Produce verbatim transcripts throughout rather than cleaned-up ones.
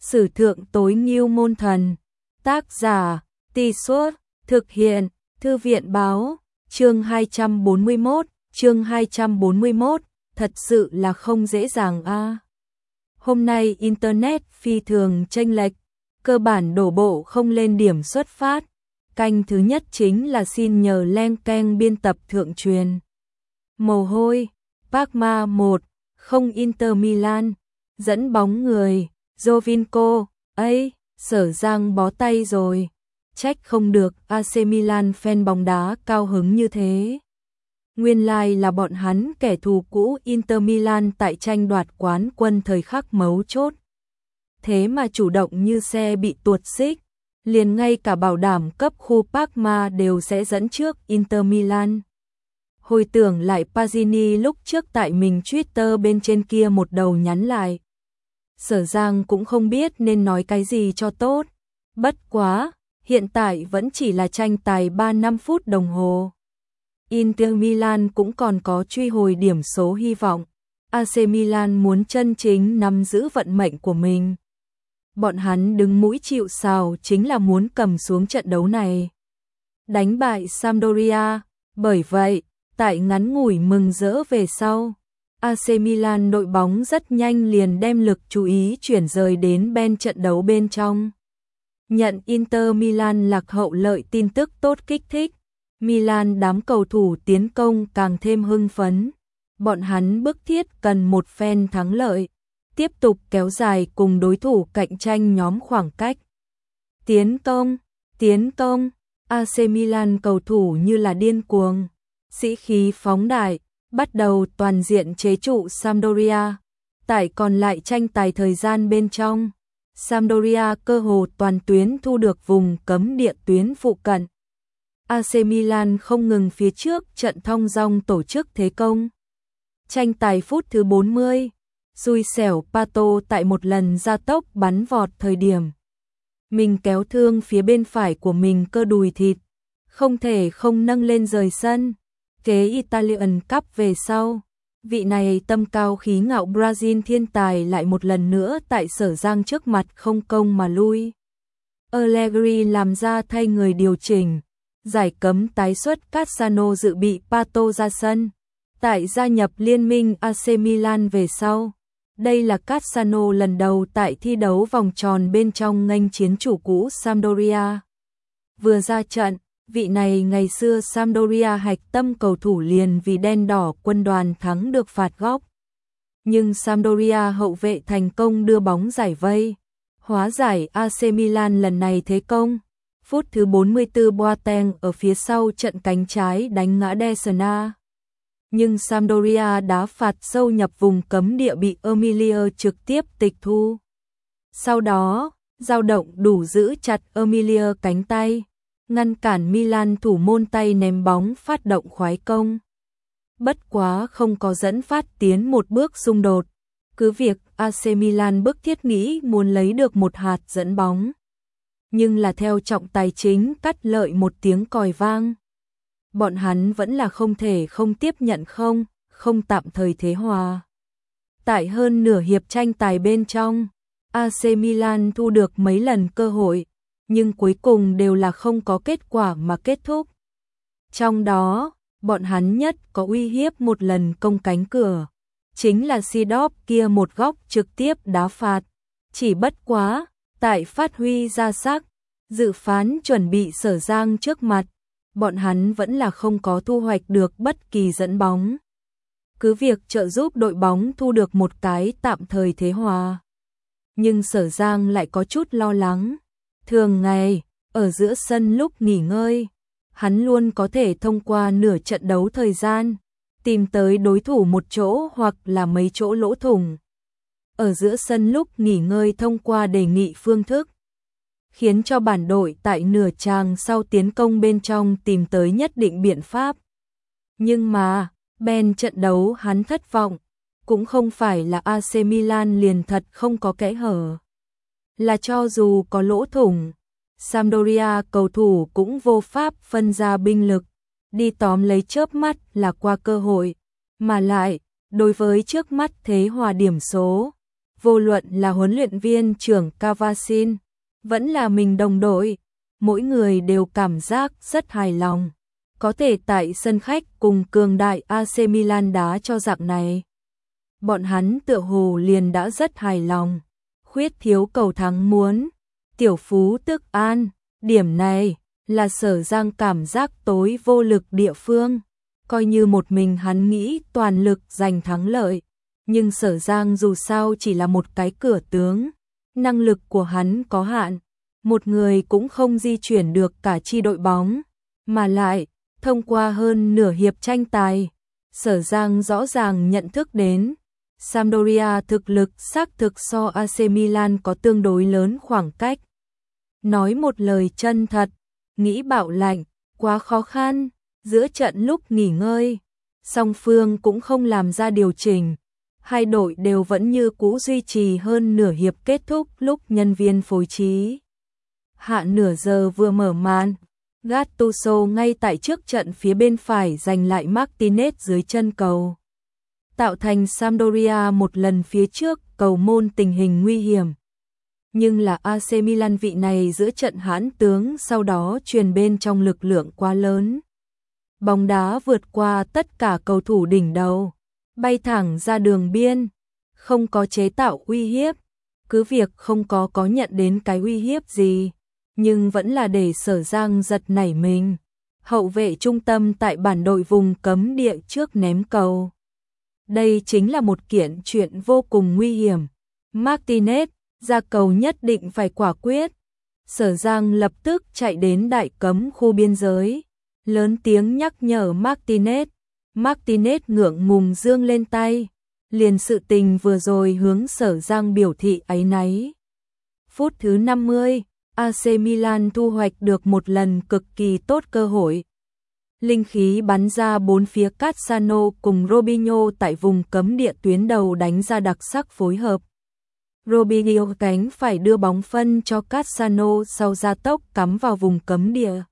Sử thượng tối ngưu môn thần. Tác giả, Tì Suốt, thực hiện, Thư viện báo, chương hai trăm bốn mươi mốt, chương hai trăm bốn mươi mốt, thật sự là không dễ dàng a. À. Hôm nay Internet phi thường chênh lệch, cơ bản đổ bộ không lên điểm xuất phát. Canh thứ nhất chính là xin nhờ len keng biên tập thượng truyền. Mồ hôi, Parma một, không Inter Milan, dẫn bóng người, Jovinko, ấy, Sở Giang bó tay rồi, trách không được a xê Milan fan bóng đá cao hứng như thế. Nguyên lai là bọn hắn kẻ thù cũ Inter Milan tại tranh đoạt quán quân thời khắc mấu chốt. Thế mà chủ động như xe bị tuột xích, liền ngay cả bảo đảm cấp khu Parma đều sẽ dẫn trước Inter Milan. Hồi tưởng lại Pagini lúc trước tại mình Twitter bên trên kia một đầu nhắn lại. Sở Giang cũng không biết nên nói cái gì cho tốt. Bất quá, hiện tại vẫn chỉ là tranh tài ba năm phút đồng hồ. Inter Milan cũng còn có truy hồi điểm số hy vọng. a xê Milan muốn chân chính nắm giữ vận mệnh của mình. Bọn hắn đứng mũi chịu sào chính là muốn cầm xuống trận đấu này. Đánh bại Sampdoria, bởi vậy, tại ngắn ngủi mừng rỡ về sau, a xê Milan đội bóng rất nhanh liền đem lực chú ý chuyển rời đến bên trận đấu bên trong. Nhận Inter Milan lạc hậu lợi tin tức tốt kích thích, Milan đám cầu thủ tiến công càng thêm hưng phấn. Bọn hắn bức thiết cần một phen thắng lợi, tiếp tục kéo dài cùng đối thủ cạnh tranh nhóm khoảng cách. Tiến công, tiến công, a xê Milan cầu thủ như là điên cuồng, sĩ khí phóng đại, bắt đầu toàn diện chế trụ Sampdoria. Tại còn lại tranh tài thời gian bên trong, Sampdoria cơ hồ toàn tuyến thu được vùng cấm địa tuyến phụ cận. a xê Milan không ngừng phía trước trận thong dong tổ chức thế công. Tranh tài phút thứ bốn mươi, xui xẻo Pato tại một lần gia tốc bắn vọt thời điểm. Mình kéo thương phía bên phải của mình cơ đùi thịt, không thể không nâng lên rời sân. Kế Italian Cup về sau, vị này tâm cao khí ngạo Brazil thiên tài lại một lần nữa tại Sở Giang trước mặt không công mà lui. Allegri làm ra thay người điều chỉnh, giải cấm tái xuất Cassano dự bị Pato ra sân. Tại gia nhập liên minh a xê Milan về sau, đây là Cassano lần đầu tại thi đấu vòng tròn bên trong nghênh chiến chủ cũ Sampdoria. Vừa ra trận, vị này ngày xưa Sampdoria hạch tâm cầu thủ liền vì đen đỏ quân đoàn thắng được phạt góc. Nhưng Sampdoria hậu vệ thành công đưa bóng giải vây, hóa giải a xê Milan lần này thế công. Phút thứ bốn mươi tư Boateng ở phía sau trận cánh trái đánh ngã Desna. Nhưng Sampdoria đá phạt sâu nhập vùng cấm địa bị Emilio trực tiếp tịch thu. Sau đó, dao động đủ giữ chặt Emilio cánh tay, ngăn cản Milan thủ môn tay ném bóng phát động khoái công. Bất quá không có dẫn phát tiến một bước xung đột, cứ việc a xê Milan bức thiết nghĩ muốn lấy được một hạt dẫn bóng. Nhưng là theo trọng tài chính cắt lợi một tiếng còi vang. Bọn hắn vẫn là không thể không tiếp nhận không, không tạm thời thế hòa. Tại hơn nửa hiệp tranh tài bên trong, a xê Milan thu được mấy lần cơ hội, nhưng cuối cùng đều là không có kết quả mà kết thúc. Trong đó, bọn hắn nhất có uy hiếp một lần công cánh cửa, chính là Seedorf kia một góc trực tiếp đá phạt. Chỉ bất quá, tại phát huy ra sắc, dự phán chuẩn bị Sở Giang trước mặt, bọn hắn vẫn là không có thu hoạch được bất kỳ dẫn bóng. Cứ việc trợ giúp đội bóng thu được một cái tạm thời thế hòa. Nhưng Sở Giang lại có chút lo lắng. Thường ngày, ở giữa sân lúc nghỉ ngơi, hắn luôn có thể thông qua nửa trận đấu thời gian, tìm tới đối thủ một chỗ hoặc là mấy chỗ lỗ thủng. Ở giữa sân lúc nghỉ ngơi thông qua đề nghị phương thức, khiến cho bản đội tại nửa chàng sau tiến công bên trong tìm tới nhất định biện pháp. Nhưng mà, bên trận đấu hắn thất vọng, cũng không phải là a xê Milan liền thật không có kẽ hở. Là cho dù có lỗ thủng, Sampdoria cầu thủ cũng vô pháp phân ra binh lực, đi tóm lấy chớp mắt là qua cơ hội, mà lại, đối với trước mắt thế hòa điểm số, vô luận là huấn luyện viên trưởng Cavasin, vẫn là mình đồng đội, mỗi người đều cảm giác rất hài lòng. Có thể tại sân khách cùng cường đại a xê Milan đá cho dạng này. Bọn hắn tựa hồ liền đã rất hài lòng. Khuyết thiếu cầu thắng muốn tiểu phú tức an, điểm này là Sở Giang cảm giác tối vô lực địa phương. Coi như một mình hắn nghĩ toàn lực giành thắng lợi, nhưng Sở Giang dù sao chỉ là một cái cửa tướng, năng lực của hắn có hạn, một người cũng không di chuyển được cả chi đội bóng, mà lại thông qua hơn nửa hiệp tranh tài, Sở Giang rõ ràng nhận thức đến Sampdoria thực lực xác thực so a xê Milan có tương đối lớn khoảng cách. Nói một lời chân thật, nghĩ bạo lạnh, quá khó khăn, giữa trận lúc nghỉ ngơi, song phương cũng không làm ra điều chỉnh, hai đội đều vẫn như cũ duy trì hơn nửa hiệp kết thúc lúc nhân viên phối trí. Hạ nửa giờ vừa mở màn, Gattuso ngay tại trước trận phía bên phải giành lại Martinez dưới chân cầu, tạo thành Sampdoria một lần phía trước cầu môn tình hình nguy hiểm. Nhưng là a xê Milan vị này giữa trận hãn tướng sau đó truyền bên trong lực lượng quá lớn. Bóng đá vượt qua tất cả cầu thủ đỉnh đầu, bay thẳng ra đường biên, không có chế tạo uy hiếp, cứ việc không có có nhận đến cái uy hiếp gì, nhưng vẫn là để Sở Giang giật nảy mình. Hậu vệ trung tâm tại bản đội vùng cấm địa trước ném cầu. Đây chính là một kiện chuyện vô cùng nguy hiểm. Martinez ra cầu nhất định phải quả quyết. Sở Giang lập tức chạy đến đại cấm khu biên giới, lớn tiếng nhắc nhở Martinez. Martinez ngượng ngùng giương lên tay, liền sự tình vừa rồi hướng Sở Giang biểu thị áy náy. Phút thứ năm mươi, a xê Milan thu hoạch được một lần cực kỳ tốt cơ hội. Linh khí bắn ra bốn phía, Cassano cùng Robinho tại vùng cấm địa tuyến đầu đánh ra đặc sắc phối hợp. Robinho cánh phải đưa bóng phân cho Cassano sau gia tốc cắm vào vùng cấm địa.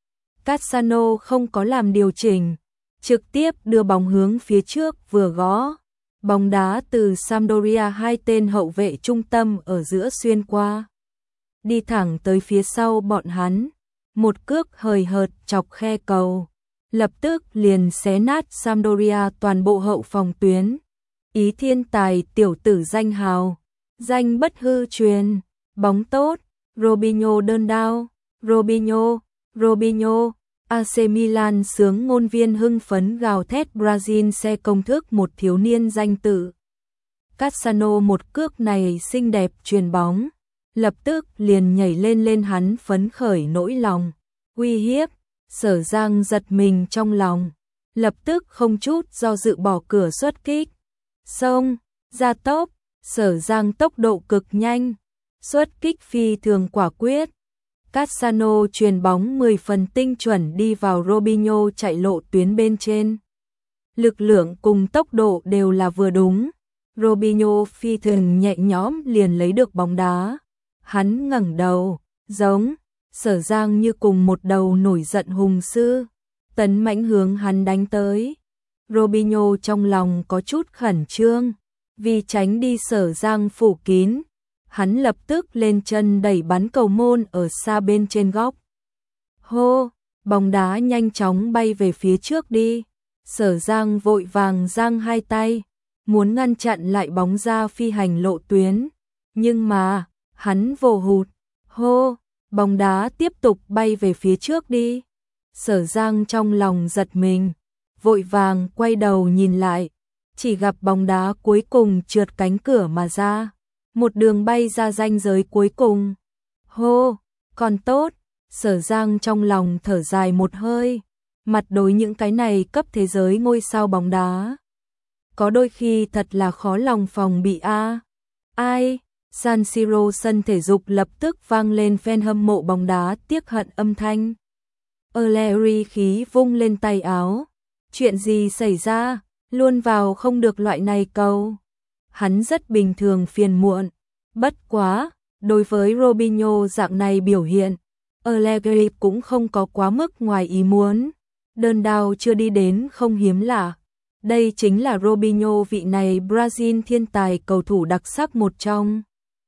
Cassano không có làm điều chỉnh, trực tiếp đưa bóng hướng phía trước vừa gõ. Bóng đá từ Sampdoria hai tên hậu vệ trung tâm ở giữa xuyên qua, đi thẳng tới phía sau bọn hắn, một cước hời hợt chọc khe cầu, lập tức liền xé nát Sampdoria toàn bộ hậu phòng tuyến. Ý thiên tài tiểu tử danh hào, danh bất hư truyền, bóng tốt, Robinho đơn đao, Robinho, Robinho, a xê Milan sướng ngôn viên hưng phấn gào thét Brazil xe công thức một thiếu niên danh tự. Cassano một cước này xinh đẹp truyền bóng, lập tức liền nhảy lên lên hắn phấn khởi nỗi lòng, uy hiếp. Sở Giang giật mình trong lòng, lập tức không chút do dự bỏ cửa xuất kích. Xông, ra tốc, Sở Giang tốc độ cực nhanh, xuất kích phi thường quả quyết. Cassano truyền bóng mười phần tinh chuẩn đi vào Robinho chạy lộ tuyến bên trên. Lực lượng cùng tốc độ đều là vừa đúng. Robinho phi thường nhẹ nhõm liền lấy được bóng đá. Hắn ngẩng đầu, giống Sở Giang như cùng một đầu nổi giận hùng sư, tấn mãnh hướng hắn đánh tới. Robinho trong lòng có chút khẩn trương, vì tránh đi Sở Giang phủ kín, hắn lập tức lên chân đẩy bắn cầu môn ở xa bên trên góc. Hô, bóng đá nhanh chóng bay về phía trước đi. Sở Giang vội vàng giang hai tay, muốn ngăn chặn lại bóng ra phi hành lộ tuyến, nhưng mà hắn vồ hụt. Hô, bóng đá tiếp tục bay về phía trước đi. Sở Giang trong lòng giật mình, vội vàng quay đầu nhìn lại, chỉ gặp bóng đá cuối cùng trượt cánh cửa mà ra, một đường bay ra ranh giới cuối cùng. Hô, còn tốt. Sở Giang trong lòng thở dài một hơi, mặt đối những cái này cấp thế giới ngôi sao bóng đá, có đôi khi thật là khó lòng phòng bị a. Ai? San Siro sân thể dục lập tức vang lên fan hâm mộ bóng đá tiếc hận âm thanh. Allegri khí vung lên tay áo. Chuyện gì xảy ra? Luôn vào không được loại này cầu. Hắn rất bình thường phiền muộn. Bất quá, đối với Robinho dạng này biểu hiện, Allegri cũng không có quá mức ngoài ý muốn. Đơn đao chưa đi đến không hiếm lạ. Đây chính là Robinho, vị này Brazil thiên tài cầu thủ đặc sắc một trong.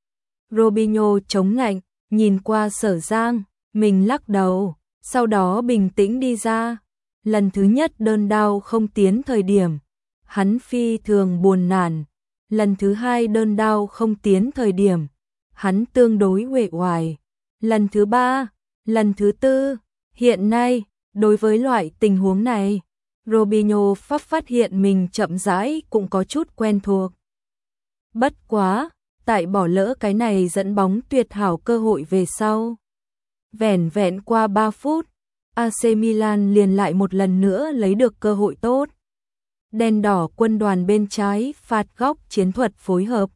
Robinho chống nạnh, nhìn qua Sở Giang, mình lắc đầu, sau đó bình tĩnh đi ra. Lần thứ nhất đơn đao không tiến thời điểm, hắn phi thường buồn nản. Lần thứ hai đơn đao không tiến thời điểm, hắn tương đối uể oải. Lần thứ ba, lần thứ tư, hiện nay, đối với loại tình huống này, Robinho pháp phát hiện mình chậm rãi cũng có chút quen thuộc. Bất quá, tại bỏ lỡ cái này dẫn bóng tuyệt hảo cơ hội về sau. Vẻn vẹn qua ba phút, a xê Milan liền lại một lần nữa lấy được cơ hội tốt. Đen đỏ quân đoàn bên trái phạt góc chiến thuật phối hợp.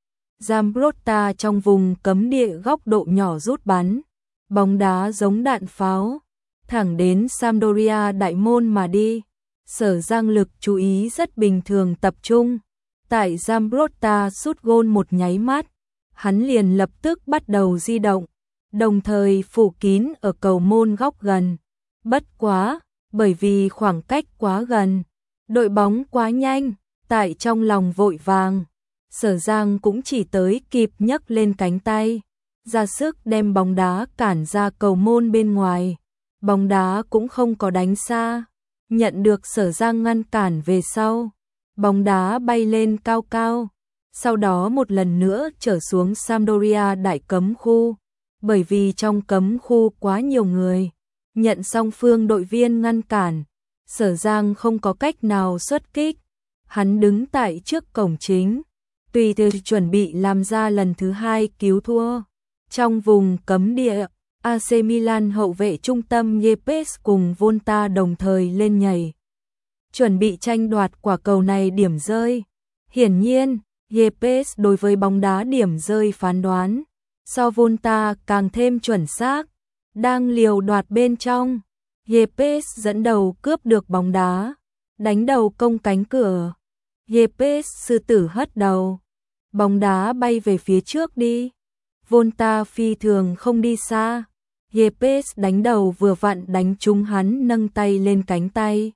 Zambrotta trong vùng cấm địa góc độ nhỏ rút bắn. Bóng đá giống đạn pháo, thẳng đến Sampdoria đại môn mà đi. Sở Giang lực chú ý rất bình thường tập trung. Tại Zambrotta sút gôn một nháy mắt, hắn liền lập tức bắt đầu di động, đồng thời phủ kín ở cầu môn góc gần. Bất quá, bởi vì khoảng cách quá gần, đội bóng quá nhanh, tại trong lòng vội vàng, Sở Giang cũng chỉ tới kịp nhấc lên cánh tay, ra sức đem bóng đá cản ra cầu môn bên ngoài. Bóng đá cũng không có đánh xa, nhận được Sở Giang ngăn cản về sau. Bóng đá bay lên cao cao, sau đó một lần nữa trở xuống Sampdoria đại cấm khu, bởi vì trong cấm khu quá nhiều người, nhận song phương đội viên ngăn cản, Sở Giang không có cách nào xuất kích, hắn đứng tại trước cổng chính, tùy từ chuẩn bị làm ra lần thứ hai cứu thua. Trong vùng cấm địa, a xê Milan hậu vệ trung tâm Yepes cùng Volta đồng thời lên nhảy, chuẩn bị tranh đoạt quả cầu này điểm rơi. Hiển nhiên, Yepes đối với bóng đá điểm rơi phán đoán so Volta càng thêm chuẩn xác. Đang liều đoạt bên trong, Yepes dẫn đầu cướp được bóng đá, đánh đầu công cánh cửa. Yepes sư tử hất đầu, bóng đá bay về phía trước đi. Volta phi thường không đi xa, Yepes đánh đầu vừa vặn đánh trúng hắn nâng tay lên cánh tay.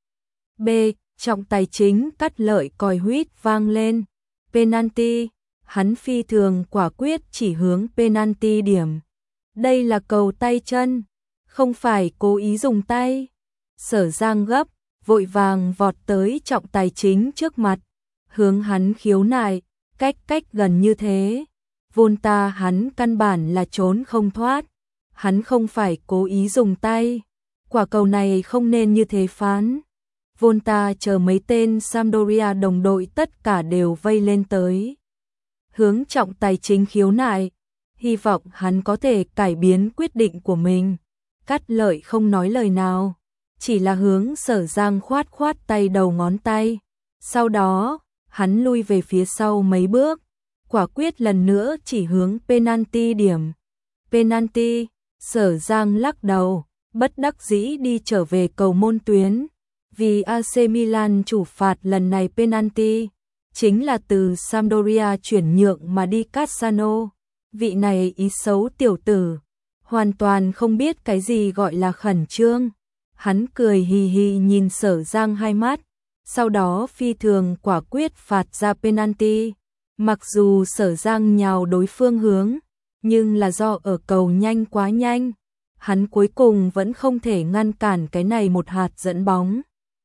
B. Trọng tài chính cắt lợi còi huýt vang lên. Penalty, hắn phi thường quả quyết chỉ hướng penalty điểm. Đây là cầu tay chân, không phải cố ý dùng tay. Sở Giang gấp, vội vàng vọt tới trọng tài chính trước mặt, hướng hắn khiếu nại, cách cách gần như thế. Volta hắn căn bản là trốn không thoát, hắn không phải cố ý dùng tay, quả cầu này không nên như thế phán. Volta chờ mấy tên Sampdoria đồng đội tất cả đều vây lên tới, hướng trọng tài chính khiếu nại, hy vọng hắn có thể cải biến quyết định của mình. Cắt lợi không nói lời nào, chỉ là hướng Sở Giang khoát khoát tay đầu ngón tay, sau đó hắn lui về phía sau mấy bước, quả quyết lần nữa chỉ hướng penalty điểm. Penalty, Sở Giang lắc đầu, bất đắc dĩ đi trở về cầu môn tuyến, vì a xê Milan chủ phạt lần này penalty chính là từ Sampdoria chuyển nhượng mà đi Cassano. Vị này ý xấu tiểu tử, hoàn toàn không biết cái gì gọi là khẩn trương. Hắn cười hì hì nhìn Sở Giang hai mắt, sau đó phi thường quả quyết phạt ra penalty. Mặc dù Sở Giang nhào đối phương hướng, nhưng là do ở cầu nhanh quá nhanh, hắn cuối cùng vẫn không thể ngăn cản cái này một hạt dẫn bóng.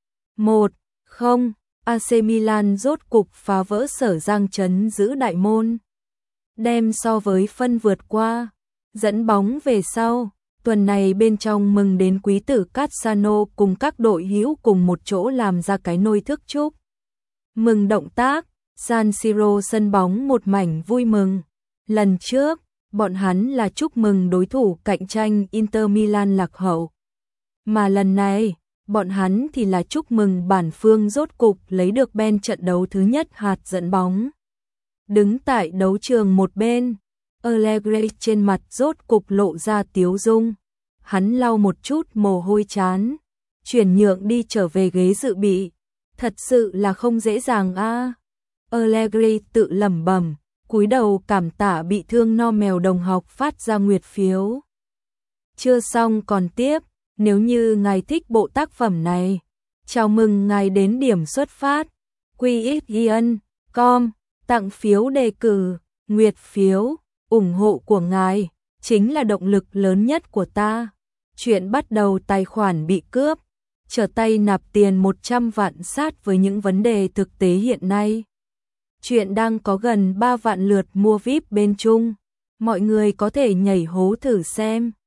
một không, a xê Milan rốt cục phá vỡ Sở Giang trấn giữ đại môn, đem so với phân vượt qua, dẫn bóng về sau. Tuần này bên trong mừng đến quý tử Cassano cùng các đội hữu cùng một chỗ làm ra cái nôi thức chúc mừng động tác. San Siro sân bóng một mảnh vui mừng. Lần trước, bọn hắn là chúc mừng đối thủ cạnh tranh Inter Milan lạc hậu, mà lần này, bọn hắn thì là chúc mừng bản phương rốt cục lấy được ben trận đấu thứ nhất hạt dẫn bóng. Đứng tại đấu trường một bên, Allegri trên mặt rốt cục lộ ra tiếu dung. Hắn lau một chút mồ hôi chán, chuyển nhượng đi trở về ghế dự bị. Thật sự là không dễ dàng a. À. Allegri tự lẩm bẩm, cúi đầu cảm tạ bị thương no mèo đồng học phát ra nguyệt phiếu. Chưa xong còn tiếp, nếu như ngài thích bộ tác phẩm này, Chào mừng ngài đến điểm xuất phát. quy ích yên chấm com, tặng phiếu đề cử, nguyệt phiếu, ủng hộ của ngài chính là động lực lớn nhất của ta. Chuyện bắt đầu tài khoản bị cướp, trở tay nạp tiền một trăm vạn sát với những vấn đề thực tế hiện nay. Chuyện đang có gần ba vạn lượt mua vi ai pi bên Trung, mọi người có thể nhảy hố thử xem.